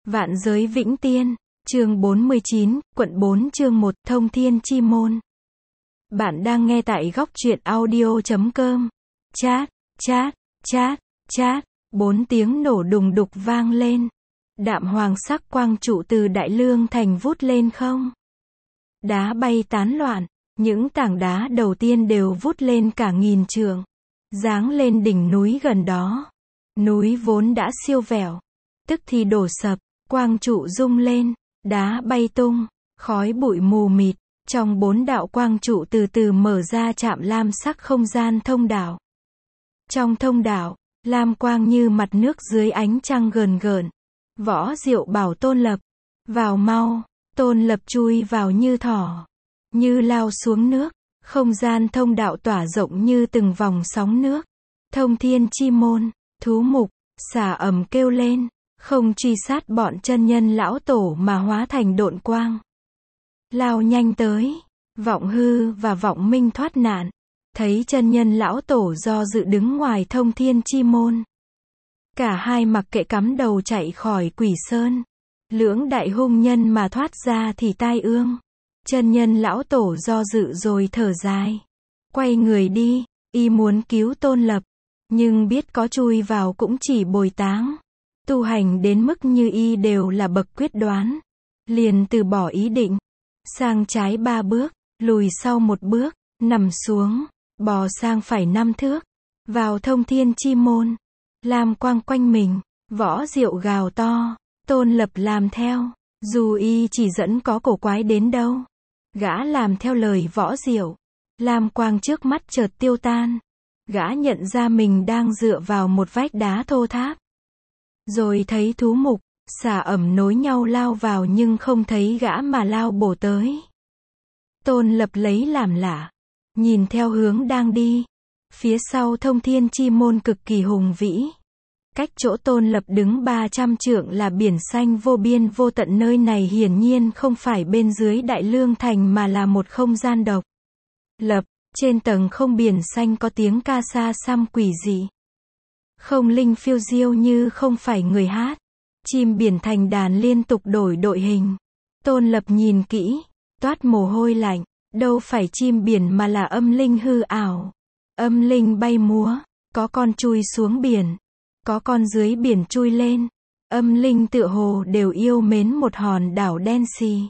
Vạn giới vĩnh tiên, chương 49, quận 4 chương 1, thông thiên chi môn. Bạn đang nghe tại góc truyện audio.com. Chát, chát, chát, chát, 4 tiếng nổ đùng đục vang lên. Đạm hoàng sắc quang trụ từ Đại Lương Thành vút lên không. Đá bay tán loạn, những tảng đá đầu tiên đều vút lên cả nghìn trượng, giáng lên đỉnh núi gần đó. Núi vốn đã siêu vẹo, tức thì đổ sập, quang trụ rung lên, đá bay tung, khói bụi mù mịt, trong 4 đạo quang trụ từ từ mở ra chạm lam sắc không gian thông đạo. Trong thông đạo, lam quang như mặt nước dưới ánh trăng gờn gợn. Võ Diệu bảo Tôn Lập, vào mau. Tôn Lập chui vào như thỏ, như lao xuống nước, không gian thông đạo tỏa rộng như từng vòng sóng nước. Thông thiên chi môn, thú mục, xà ầm kêu lên, không truy sát bọn chân nhân lão tổ mà hóa thành độn quang. Lao nhanh tới, Vọng Hư và Vọng Minh thoát nạn, thấy chân nhân lão tổ do dự đứng ngoài thông thiên chi môn. Cả hai mặc kệ cắm đầu chạy khỏi Quỷ Sơn. Lưỡng đại hung nhân mà thoát ra thì tai ương. Chân nhân lão tổ do dự rồi thở dài, quay người đi, y muốn cứu Tôn Lập, nhưng biết có chui vào cũng chỉ bồi táng. Tu hành đến mức như y đều là bậc quyết đoán, liền từ bỏ ý định. Sang trái 3 bước, lùi sau 1 bước, nằm xuống, bò sang phải 5 thước, vào thông thiên chi môn. Lam quang quanh mình, Võ Diệu gào to. Tôn Lập làm theo, dù y chỉ dẫn có cổ quái đến đâu. Gã làm theo lời Võ Diệu. Lam quang trước mắt chợt tiêu tan. Gã nhận ra mình đang dựa vào một vách đá thô tháp. Rồi thấy thú mục, xà ẩm nối nhau lao vào nhưng không thấy gã mà lao bổ tới. Tôn Lập lấy làm lạ, nhìn theo hướng đang đi. Phía sau thông thiên chi môn cực kỳ hùng vĩ. Cách chỗ Tôn Lập đứng 300 trượng là biển xanh vô biên vô tận, nơi này hiển nhiên không phải bên dưới Đại Lương Thành mà là một không gian độc lập. Trên tầng không biển xanh có tiếng ca sa xăm quỷ dị. Không linh phiêu diêu như không phải người hát. Chim biển thành đàn liên tục đổi đội hình. Tôn Lập nhìn kỹ, toát mồ hôi lạnh. Đâu phải chim biển mà là âm linh hư ảo. Âm linh bay múa, có con chui xuống biển, có con dưới biển chui lên. Âm linh tựa hồ đều yêu mến một hòn đảo đen xì.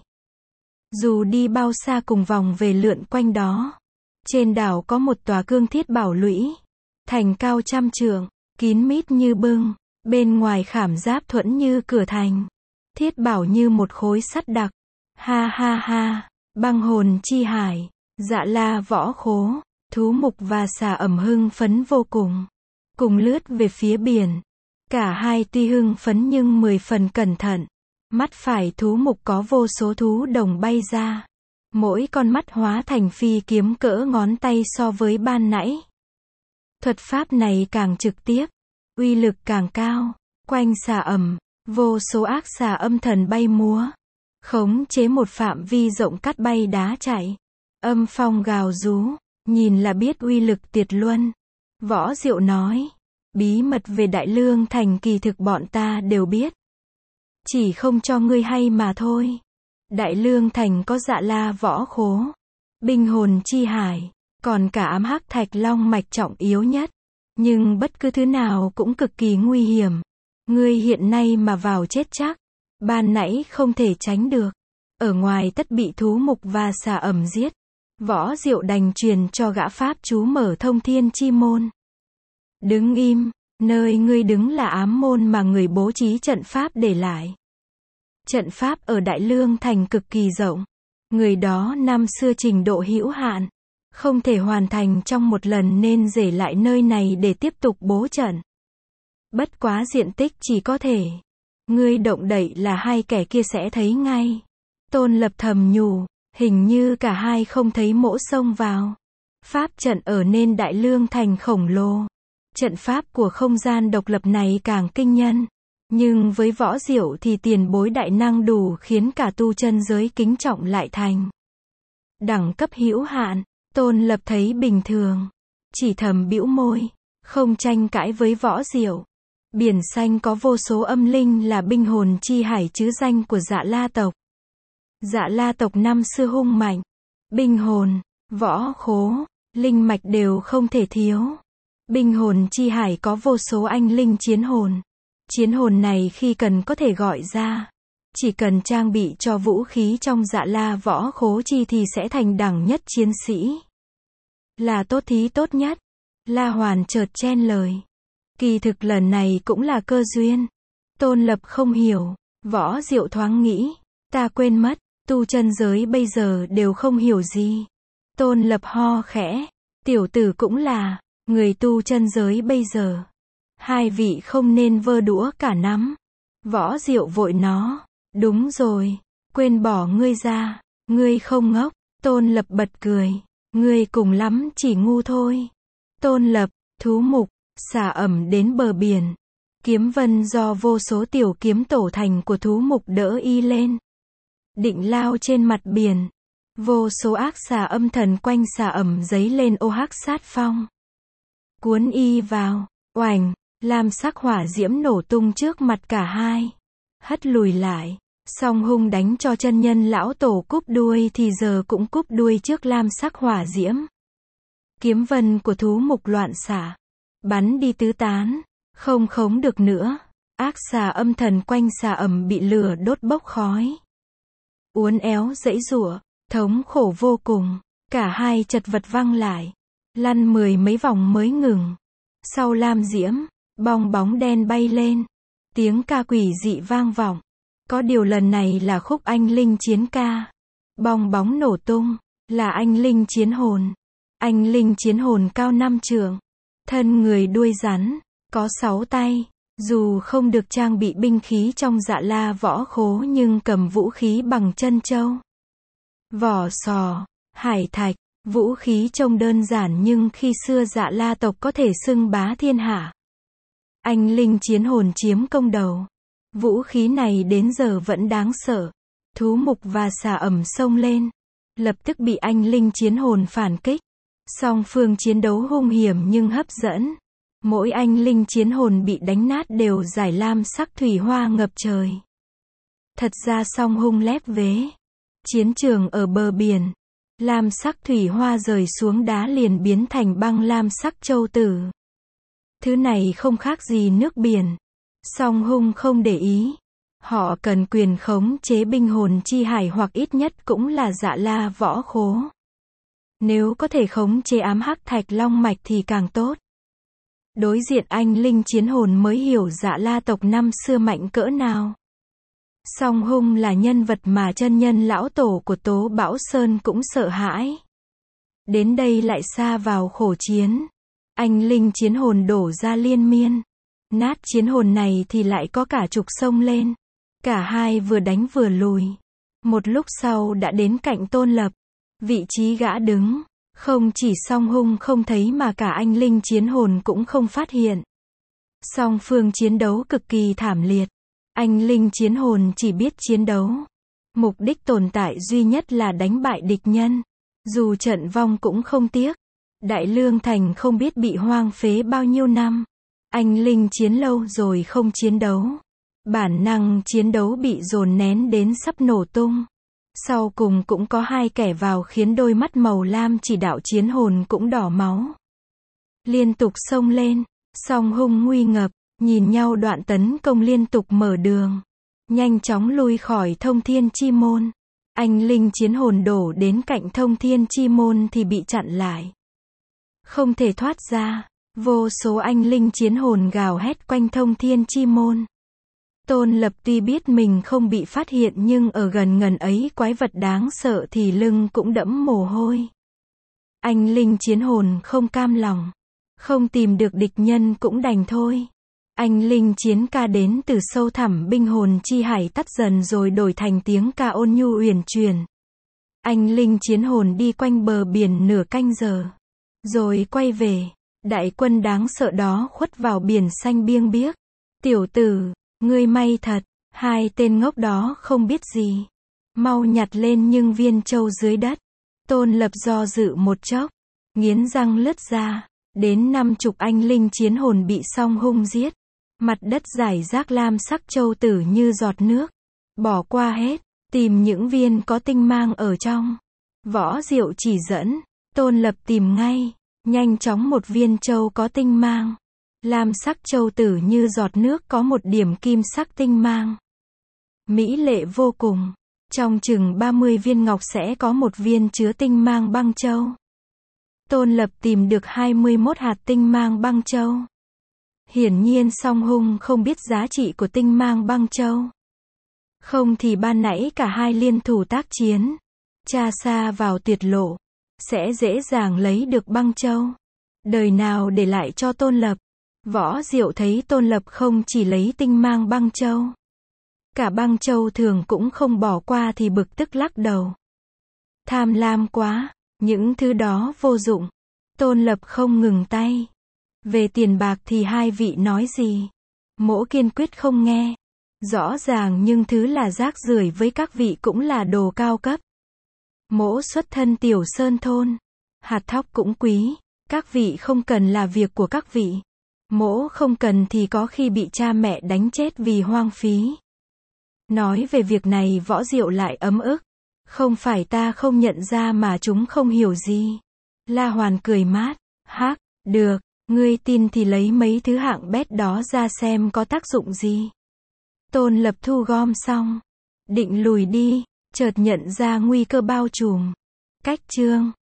Dù đi bao xa cùng vòng về lượn quanh đó. Trên đảo có một tòa cương thiết bảo lũy, thành cao 100 trượng, kín mít như bưng, bên ngoài khảm giáp thuẫn như cửa thành. Thiết bảo như một khối sắt đặc. Ha ha ha, băng hồn chi hải, Dạ La Võ Khố, thú mục và xà ẩm hưng phấn vô cùng. Cùng lướt về phía biển. Cả hai tuy hưng phấn nhưng 10 phần cẩn thận. Mắt phải thú mục có vô số thú đồng bay ra. Mỗi con mắt hóa thành phi kiếm cỡ ngón tay so với ban nãy. Thuật pháp này càng trực tiếp, uy lực càng cao. Quanh xà ẩm, vô số ác xà âm thần bay múa. Khống chế một phạm vi rộng cắt bay đá chạy. Âm phong gào rú, nhìn là biết uy lực tuyệt luân. Võ Diệu nói, bí mật về Đại Lương Thành kỳ thực bọn ta đều biết. Chỉ không cho ngươi hay mà thôi. Đại Lương Thành có Dạ La Võ Khố, binh hồn chi hải, còn cả ám hắc thạch long mạch trọng yếu nhất. Nhưng bất cứ thứ nào cũng cực kỳ nguy hiểm. Ngươi hiện nay mà vào chết chắc. Ban nãy không thể tránh được. Ở ngoài tất bị thú mục và xà ẩm giết. Võ Diệu đành truyền cho gã pháp chú mở thông thiên chi môn. Đứng im, nơi ngươi đứng là ám môn mà người bố trí trận pháp để lại. Trận pháp ở Đại Lương Thành cực kỳ rộng. Người đó năm xưa trình độ hữu hạn, không thể hoàn thành trong một lần nên rể lại nơi này để tiếp tục bố trận. Bất quá diện tích chỉ có thể. Ngươi động đậy là hai kẻ kia sẽ thấy ngay. Tôn Lập thầm nhủ, hình như cả hai không thấy mỗ xông vào. Pháp trận ở nên Đại Lương Thành khổng lồ. Trận pháp của không gian độc lập này càng kinh nhân. Nhưng với Võ Diệu thì tiền bối đại năng đủ khiến cả tu chân giới kính trọng lại thành. Đẳng cấp hữu hạn, Tôn Lập thấy bình thường. Chỉ thầm bĩu môi, không tranh cãi với Võ Diệu. Biển xanh có vô số âm linh là binh hồn chi hải chứ danh của Dạ La tộc. Dạ La tộc năm xưa hung mạnh, binh hồn, võ khố, linh mạch đều không thể thiếu. Binh hồn chi hải có vô số anh linh chiến hồn. Chiến hồn này khi cần có thể gọi ra. Chỉ cần trang bị cho vũ khí trong Dạ La võ khố chi thì sẽ thành đẳng nhất chiến sĩ. Là tốt thí tốt nhất. La Hoàn chợt chen lời. Kỳ thực lần này cũng là cơ duyên. Tôn Lập không hiểu. Võ Diệu thoáng nghĩ. Ta quên mất, tu chân giới bây giờ đều không hiểu gì. Tôn Lập ho khẽ. Tiểu tử cũng là, người tu chân giới bây giờ. Hai vị không nên vơ đũa cả nắm. Võ Diệu vội nó. Đúng rồi, quên bỏ ngươi ra. Ngươi không ngốc. Tôn Lập bật cười. Ngươi cùng lắm chỉ ngu thôi. Tôn Lập, thú mục, xả ẩm đến bờ biển. Kiếm vân do vô số tiểu kiếm tổ thành của thú mục đỡ y lên. Định lao trên mặt biển. Vô số ác xà âm thần quanh xà ẩm giấy lên ô hắc sát phong. Cuốn y vào, oành, lam sắc hỏa diễm nổ tung trước mặt cả hai. Hất lùi lại, song hung đánh cho chân nhân lão tổ cúp đuôi thì giờ cũng cúp đuôi trước lam sắc hỏa diễm. Kiếm vân của thú mục loạn xả, bắn đi tứ tán, không khống được nữa. Ác xà âm thần quanh xà ẩm bị lửa đốt bốc khói. Uốn éo giãy giụa, thống khổ vô cùng, cả hai chật vật văng lại, lăn 10 mấy vòng mới ngừng. Sau lam diễm, bong bóng đen bay lên, tiếng ca quỷ dị vang vọng. Có điều lần này là khúc anh linh chiến ca. Bong bóng nổ tung, là anh linh chiến hồn. Anh linh chiến hồn cao 5 trượng, thân người đuôi rắn, có 6 tay. Dù không được trang bị binh khí trong Dạ La võ khố nhưng cầm vũ khí bằng chân châu, vỏ sò, hải thạch. Vũ khí trông đơn giản nhưng khi xưa Dạ La tộc có thể xưng bá thiên hạ. Anh linh chiến hồn chiếm công đầu. Vũ khí này đến giờ vẫn đáng sợ. Thú mục và xà ẩm xông lên, lập tức bị anh linh chiến hồn phản kích. Song phương chiến đấu hung hiểm nhưng hấp dẫn. Mỗi anh linh chiến hồn bị đánh nát đều giải lam sắc thủy hoa ngập trời. Thật ra song hung lép vế. Chiến trường ở bờ biển. Lam sắc thủy hoa rời xuống đá liền biến thành băng lam sắc châu tử. Thứ này không khác gì nước biển. Song hung không để ý. Họ cần quyền khống chế binh hồn chi hải hoặc ít nhất cũng là Dạ La võ khố. Nếu có thể khống chế ám hắc thạch long mạch thì càng tốt. Đối diện anh linh chiến hồn mới hiểu Dạ La tộc năm xưa mạnh cỡ nào. Song hung là nhân vật mà chân nhân lão tổ của Tố Bảo Sơn cũng sợ hãi. Đến đây lại sa vào khổ chiến. Anh linh chiến hồn đổ ra liên miên. Nát chiến hồn này thì lại có cả chục sông lên. Cả hai vừa đánh vừa lùi. Một lúc sau đã đến cạnh Tôn Lập. Vị trí gã đứng. Không chỉ song hung không thấy mà cả anh linh chiến hồn cũng không phát hiện. Song phương chiến đấu cực kỳ thảm liệt. Anh linh chiến hồn chỉ biết chiến đấu. Mục đích tồn tại duy nhất là đánh bại địch nhân. Dù trận vong cũng không tiếc. Đại Lương Thành không biết bị hoang phế bao nhiêu năm. Anh linh chiến lâu rồi không chiến đấu. Bản năng chiến đấu bị dồn nén đến sắp nổ tung. Sau cùng cũng có hai kẻ vào khiến đôi mắt màu lam chỉ đạo chiến hồn cũng đỏ máu. Liên tục xông lên, song hung nguy ngập, nhìn nhau đoạn tấn công liên tục mở đường. Nhanh chóng lui khỏi Thông Thiên Chi Môn. Anh linh chiến hồn đổ đến cạnh Thông Thiên Chi Môn thì bị chặn lại. Không thể thoát ra, vô số anh linh chiến hồn gào hét quanh Thông Thiên Chi Môn. Tôn Lập tuy biết mình không bị phát hiện nhưng ở gần ngần ấy quái vật đáng sợ thì lưng cũng đẫm mồ hôi. Anh linh chiến hồn không cam lòng. Không tìm được địch nhân cũng đành thôi. Anh linh chiến ca đến từ sâu thẳm binh hồn chi hải tắt dần rồi đổi thành tiếng ca ôn nhu uyển chuyển. Anh linh chiến hồn đi quanh bờ biển nửa canh giờ. Rồi quay về. Đại quân đáng sợ đó khuất vào biển xanh biêng biếc. Tiểu tử, ngươi may thật. Hai tên ngốc đó không biết gì. Mau nhặt lên những viên châu dưới đất. Tôn Lập do dự một chốc. Nghiến răng lướt ra. Đến 50 anh linh chiến hồn bị song hung giết. Mặt đất rải rác lam sắc châu tử như giọt nước. Bỏ qua hết, tìm những viên có tinh mang ở trong. Võ Diệu chỉ dẫn, Tôn Lập tìm ngay, nhanh chóng một viên châu có tinh mang. Lam sắc châu tử như giọt nước có một điểm kim sắc tinh mang. Mỹ lệ vô cùng. Trong chừng 30 viên ngọc sẽ có một viên chứa tinh mang băng châu. Tôn Lập tìm được 21 hạt tinh mang băng châu. Hiển nhiên Song Hung không biết giá trị của tinh mang băng châu. Không thì ban nãy cả hai liên thủ tác chiến. Tra xa vào tuyệt lộ. Sẽ dễ dàng lấy được băng châu. Đời nào để lại cho Tôn Lập. Võ Diệu thấy Tôn Lập không chỉ lấy tinh mang băng châu. Cả băng châu thường cũng không bỏ qua thì bực tức lắc đầu. Tham lam quá, những thứ đó vô dụng. Tôn Lập không ngừng tay. Về tiền bạc thì hai vị nói gì? Mỗ kiên quyết không nghe. Rõ ràng nhưng thứ là rác rưởi với các vị cũng là đồ cao cấp. Mỗ xuất thân tiểu sơn thôn. Hạt thóc cũng quý. Các vị không cần là việc của các vị. Mỗ không cần thì có khi bị cha mẹ đánh chết vì hoang phí. Nói về việc này Võ Diệu lại ấm ức. Không phải ta không nhận ra mà chúng không hiểu gì. La Hoàn cười mát. Hắc, được, ngươi tin thì lấy mấy thứ hạng bét đó ra xem có tác dụng gì. Tôn Lập thu gom xong. Định lùi đi, chợt nhận ra nguy cơ bao trùm. Cách chương